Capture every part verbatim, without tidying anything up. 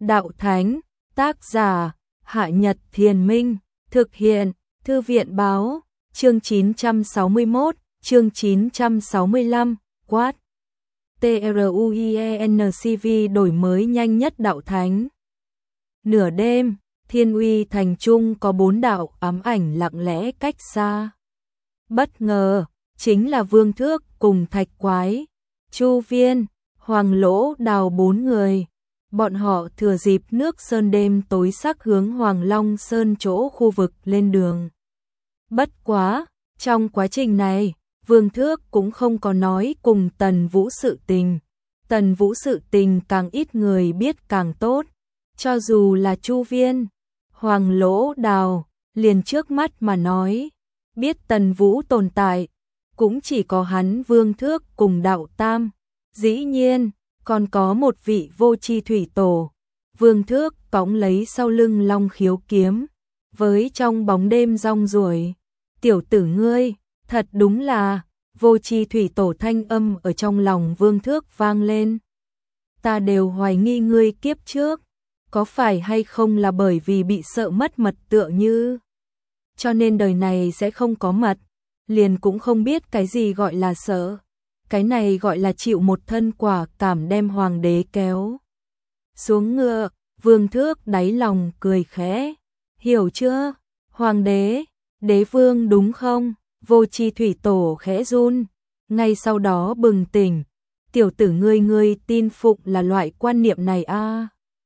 Đạo Thánh, tác giả, Hạ Nhật Thiền Minh, thực hiện, Thư viện báo, chương chín trăm sáu mươi mốt, chương chín trăm sáu mươi lăm, quát. TRUIENCV đổi mới nhanh nhất Đạo Thánh. Nửa đêm, Thiên Uy thành trung có bốn đạo ám ảnh lặng lẽ cách xa. Bất ngờ, chính là Vương Thước cùng Thạch Quái, Chu Viên, Hoàng Lỗ Đào bốn người. Bọn họ thừa dịp nước sơn đêm tối sắc hướng Hoàng Long Sơn chỗ khu vực lên đường. Bất quá, trong quá trình này, Vương Thước cũng không có nói cùng Tần Vũ sự tình. Tần Vũ sự tình càng ít người biết càng tốt. Cho dù là Chu Viên, Hoàng Lỗ Đào, liền trước mắt mà nói, biết Tần Vũ tồn tại, cũng chỉ có hắn Vương Thước cùng Đạo Tam. Dĩ nhiên, còn có một vị Vô Chi Thủy Tổ. Vương Thước cõng lấy sau lưng Long Khiếu kiếm, với trong bóng đêm rong ruổi. Tiểu tử ngươi, thật đúng là, Vô Chi Thủy Tổ thanh âm ở trong lòng Vương Thước vang lên. Ta đều hoài nghi ngươi kiếp trước, có phải hay không là bởi vì bị sợ mất mật tựa như, cho nên đời này sẽ không có mật, liền cũng không biết cái gì gọi là sợ. Cái này gọi là chịu một thân quả cảm đem hoàng đế kéo xuống ngựa. Vương Thước đáy lòng cười khẽ. Hiểu chưa? Hoàng đế, đế vương đúng không? Vô Chi Thủy Tổ khẽ run, ngay sau đó bừng tỉnh. Tiểu tử ngươi ngươi tin phụng là loại quan niệm này a? À?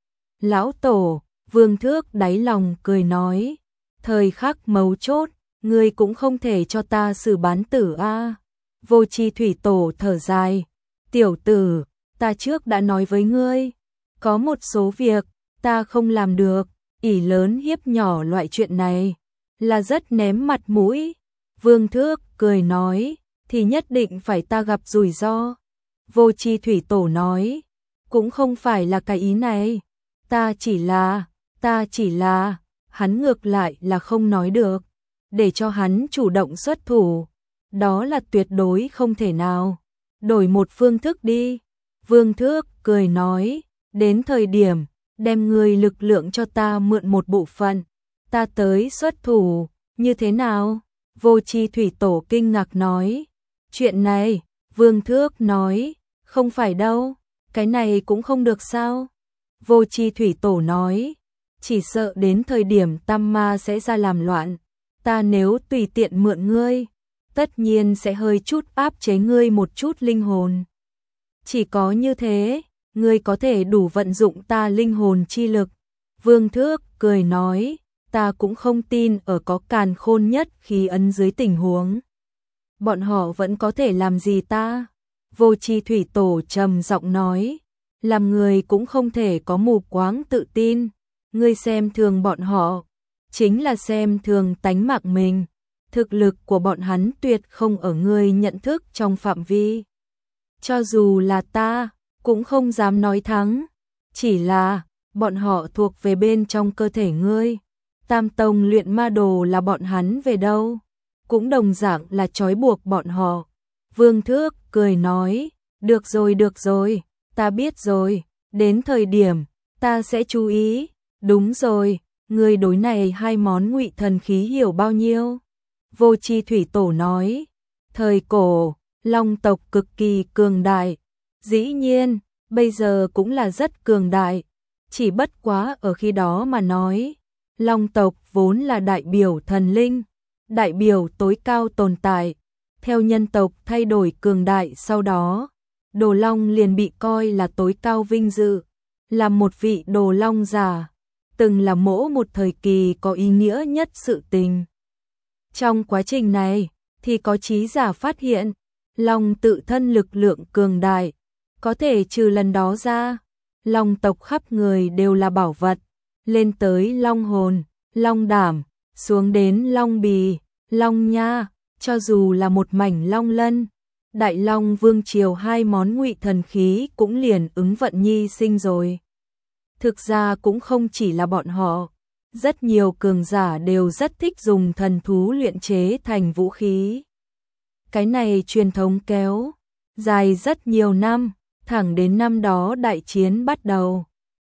Lão Tổ, Vương Thước đáy lòng cười nói, thời khắc mấu chốt, ngươi cũng không thể cho ta xử bán tử a. À? Vô Chi Thủy Tổ thở dài, tiểu tử, ta trước đã nói với ngươi, có một số việc ta không làm được, ỷ lớn hiếp nhỏ loại chuyện này là rất ném mặt mũi. Vương Thước cười nói, thì nhất định phải ta gặp rủi ro. Vô Chi Thủy Tổ nói, cũng không phải là cái ý này, ta chỉ là, ta chỉ là, hắn ngược lại là không nói được, để cho hắn chủ động xuất thủ. Đó là tuyệt đối không thể nào. Đổi một phương thức đi. Vương Thước cười nói, đến thời điểm, đem người lực lượng cho ta mượn một bộ phận, ta tới xuất thủ, như thế nào? Vô Chi Thủy Tổ kinh ngạc nói, chuyện này, Vương Thước nói, không phải đâu, cái này cũng không được sao? Vô Chi Thủy Tổ nói, chỉ sợ đến thời điểm Tam Ma sẽ ra làm loạn, ta nếu tùy tiện mượn ngươi, tất nhiên sẽ hơi chút áp chế ngươi một chút linh hồn. Chỉ có như thế, ngươi có thể đủ vận dụng ta linh hồn chi lực. Vương Thước cười nói, ta cũng không tin ở có càn khôn nhất khí ấn dưới tình huống. Bọn họ vẫn có thể làm gì ta? Vô Chi Thủy Tổ trầm giọng nói, làm người cũng không thể có mù quáng tự tin. Ngươi xem thường bọn họ, chính là xem thường tánh mạng mình. Thực lực của bọn hắn tuyệt không ở ngươi nhận thức trong phạm vi. Cho dù là ta, cũng không dám nói thắng. Chỉ là, bọn họ thuộc về bên trong cơ thể ngươi. Tam tông luyện ma đồ là bọn hắn về đâu? Cũng đồng dạng là trói buộc bọn họ. Vương Thước cười nói, được rồi được rồi, ta biết rồi, đến thời điểm, ta sẽ chú ý. Đúng rồi, ngươi đối này hai món ngụy thần khí hiểu bao nhiêu? Vô Chi Thủy Tổ nói, thời cổ, Long tộc cực kỳ cường đại, dĩ nhiên, bây giờ cũng là rất cường đại, chỉ bất quá ở khi đó mà nói, Long tộc vốn là đại biểu thần linh, đại biểu tối cao tồn tại, theo nhân tộc thay đổi cường đại sau đó, Đồ Long liền bị coi là tối cao vinh dự, là một vị Đồ Long giả, từng là mỗi một thời kỳ có ý nghĩa nhất sự tình. Trong quá trình này, thì có trí giả phát hiện, Long tự thân lực lượng cường đại, có thể trừ lần đó ra, Long tộc khắp người đều là bảo vật, lên tới Long hồn, Long đảm, xuống đến Long bì, Long nha, cho dù là một mảnh Long lân, Đại Long Vương Triều hai món ngụy thần khí cũng liền ứng vận nhi sinh rồi. Thực ra cũng không chỉ là bọn họ. Rất nhiều cường giả đều rất thích dùng thần thú luyện chế thành vũ khí. Cái này truyền thống kéo dài rất nhiều năm, thẳng đến năm đó đại chiến bắt đầu.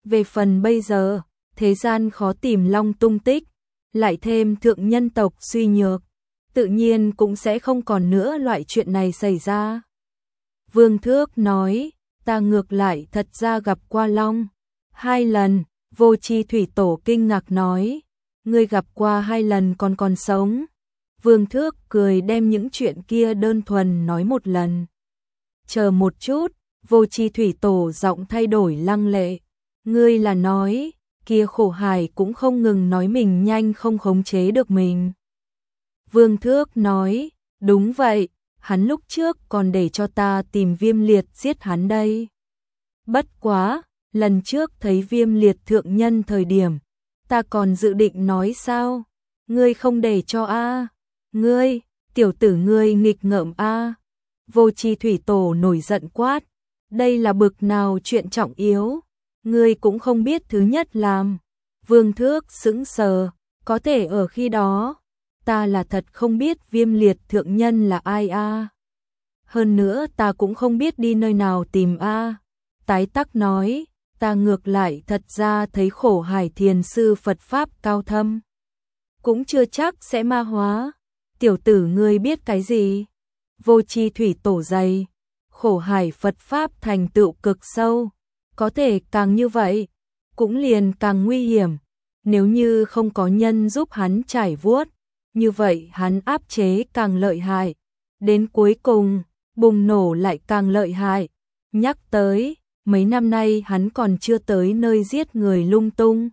Về phần bây giờ, thế gian khó tìm long tung tích, lại thêm thượng nhân tộc suy nhược, tự nhiên cũng sẽ không còn nữa loại chuyện này xảy ra. Vương Thước nói, ta ngược lại thật ra gặp qua long hai lần. Vô Chi Thủy Tổ kinh ngạc nói, ngươi gặp qua hai lần còn còn sống. Vương Thước cười đem những chuyện kia đơn thuần nói một lần. Chờ một chút, Vô Chi Thủy Tổ giọng thay đổi lăng lệ. Ngươi là nói, kia Khổ Hải cũng không ngừng nói mình nhanh không khống chế được mình. Vương Thước nói, đúng vậy, hắn lúc trước còn để cho ta tìm Viêm Liệt giết hắn đây. Bất quá, lần trước thấy Viêm Liệt thượng nhân thời điểm, ta còn dự định nói sao? Ngươi không để cho a? Ngươi, tiểu tử ngươi nghịch ngợm a. Vô Chi Thủy Tổ nổi giận quát, đây là bực nào chuyện trọng yếu, ngươi cũng không biết thứ nhất làm. Vương Thước sững sờ, có thể ở khi đó, ta là thật không biết Viêm Liệt thượng nhân là ai a. Hơn nữa ta cũng không biết đi nơi nào tìm a. Tái Tắc nói, ta ngược lại thật ra thấy Khổ Hải thiền sư Phật Pháp cao thâm, cũng chưa chắc sẽ ma hóa. Tiểu tử ngươi biết cái gì? Vô Chi Thủy Tổ dày, Khổ Hải Phật Pháp thành tựu cực sâu, có thể càng như vậy, cũng liền càng nguy hiểm. Nếu như không có nhân giúp hắn trải vuốt, như vậy hắn áp chế càng lợi hại, đến cuối cùng, bùng nổ lại càng lợi hại. Nhắc tới, mấy năm nay hắn còn chưa tới nơi giết người lung tung.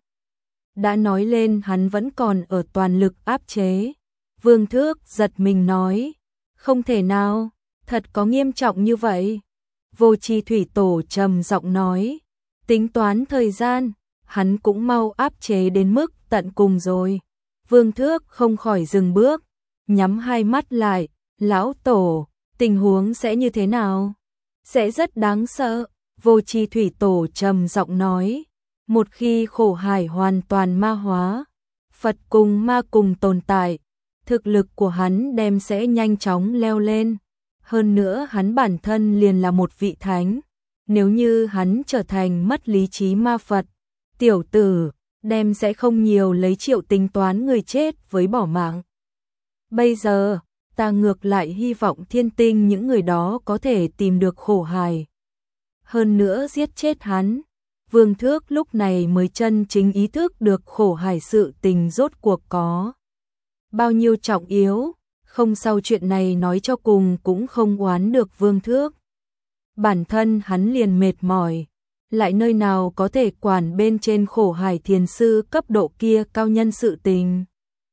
Đã nói lên hắn vẫn còn ở toàn lực áp chế. Vương Thước giật mình nói, không thể nào, thật có nghiêm trọng như vậy. Vô Chi Thủy Tổ trầm giọng nói, tính toán thời gian, hắn cũng mau áp chế đến mức tận cùng rồi. Vương Thước không khỏi dừng bước, nhắm hai mắt lại, lão tổ, tình huống sẽ như thế nào? Sẽ rất đáng sợ. Vô Chi Thủy Tổ trầm giọng nói, một khi Khổ Hải hoàn toàn ma hóa, Phật cùng ma cùng tồn tại, thực lực của hắn đem sẽ nhanh chóng leo lên. Hơn nữa hắn bản thân liền là một vị thánh, nếu như hắn trở thành mất lý trí ma Phật, tiểu tử, đem sẽ không nhiều lấy triệu tính toán người chết với bỏ mạng. Bây giờ, ta ngược lại hy vọng thiên tinh những người đó có thể tìm được Khổ Hải. Hơn nữa giết chết hắn. Vương Thước lúc này mới chân chính ý thức được Khổ Hải sự tình rốt cuộc có bao nhiêu trọng yếu, không sau chuyện này nói cho cùng cũng không oán được Vương Thước. Bản thân hắn liền mệt mỏi, lại nơi nào có thể quản bên trên Khổ Hải thiền sư cấp độ kia cao nhân sự tình.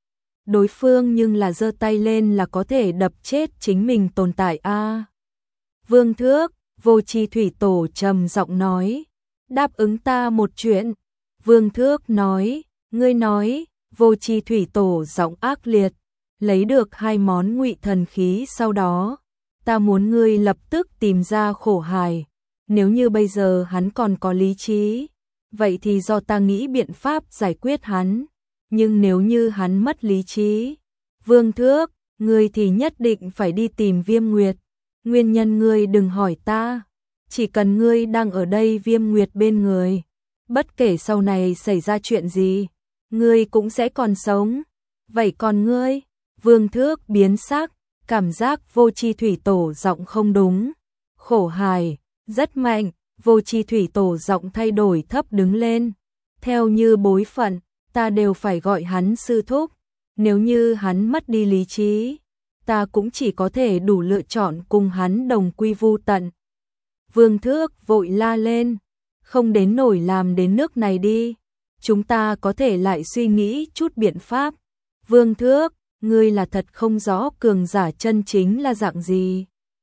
Đối phương nhưng là giơ tay lên là có thể đập chết chính mình tồn tại a. Vương Thước, Vô Chi Thủy Tổ trầm giọng nói, đáp ứng ta một chuyện. Vương Thước nói, ngươi nói. Vô Chi Thủy Tổ giọng ác liệt, lấy được hai món ngụy thần khí sau đó, ta muốn ngươi lập tức tìm ra Khổ Hải. Nếu như bây giờ hắn còn có lý trí, vậy thì do ta nghĩ biện pháp giải quyết hắn. Nhưng nếu như hắn mất lý trí, Vương Thước, ngươi thì nhất định phải đi tìm Viêm Nguyệt. Nguyên nhân ngươi đừng hỏi ta, chỉ cần ngươi đang ở đây Viêm Nguyệt bên người, bất kể sau này xảy ra chuyện gì, ngươi cũng sẽ còn sống. Vậy còn ngươi? Vương Thước biến sắc, cảm giác Vô Chi Thủy Tổ giọng không đúng. Khổ Hải, rất mạnh. Vô Chi Thủy Tổ giọng thay đổi thấp đứng lên. Theo như bối phận, ta đều phải gọi hắn sư thúc. Nếu như hắn mất đi lý trí, ta cũng chỉ có thể đủ lựa chọn cùng hắn đồng quy vu tận. Vương Thước vội la lên, không đến nổi làm đến nước này đi. Chúng ta có thể lại suy nghĩ chút biện pháp. Vương Thước, ngươi là thật không rõ cường giả chân chính là dạng gì.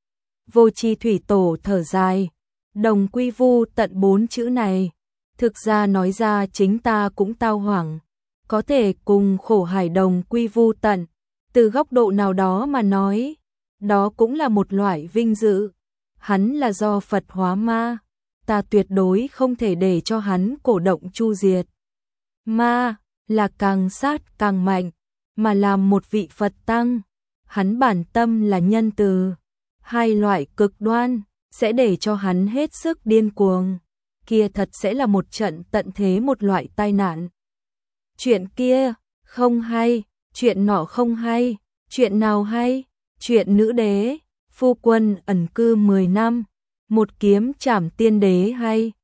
Vô Chi Thủy Tổ thở dài, đồng quy vu tận bốn chữ này, thực ra nói ra chính ta cũng tao hoảng. Có thể cùng Khổ Hải đồng quy vu tận, từ góc độ nào đó mà nói, đó cũng là một loại vinh dự. Hắn là do Phật hóa ma, ta tuyệt đối không thể để cho hắn cổ động chu diệt. Ma là càng sát càng mạnh, mà làm một vị Phật tăng, hắn bản tâm là nhân từ. Hai loại cực đoan sẽ để cho hắn hết sức điên cuồng. kia thật sẽ là một trận tận thế, một loại tai nạn. Chuyện kia không hay, chuyện nọ không hay, chuyện nào hay? Chuyện nữ đế, phu quân ẩn cư mười năm, một kiếm trảm tiên đế hay.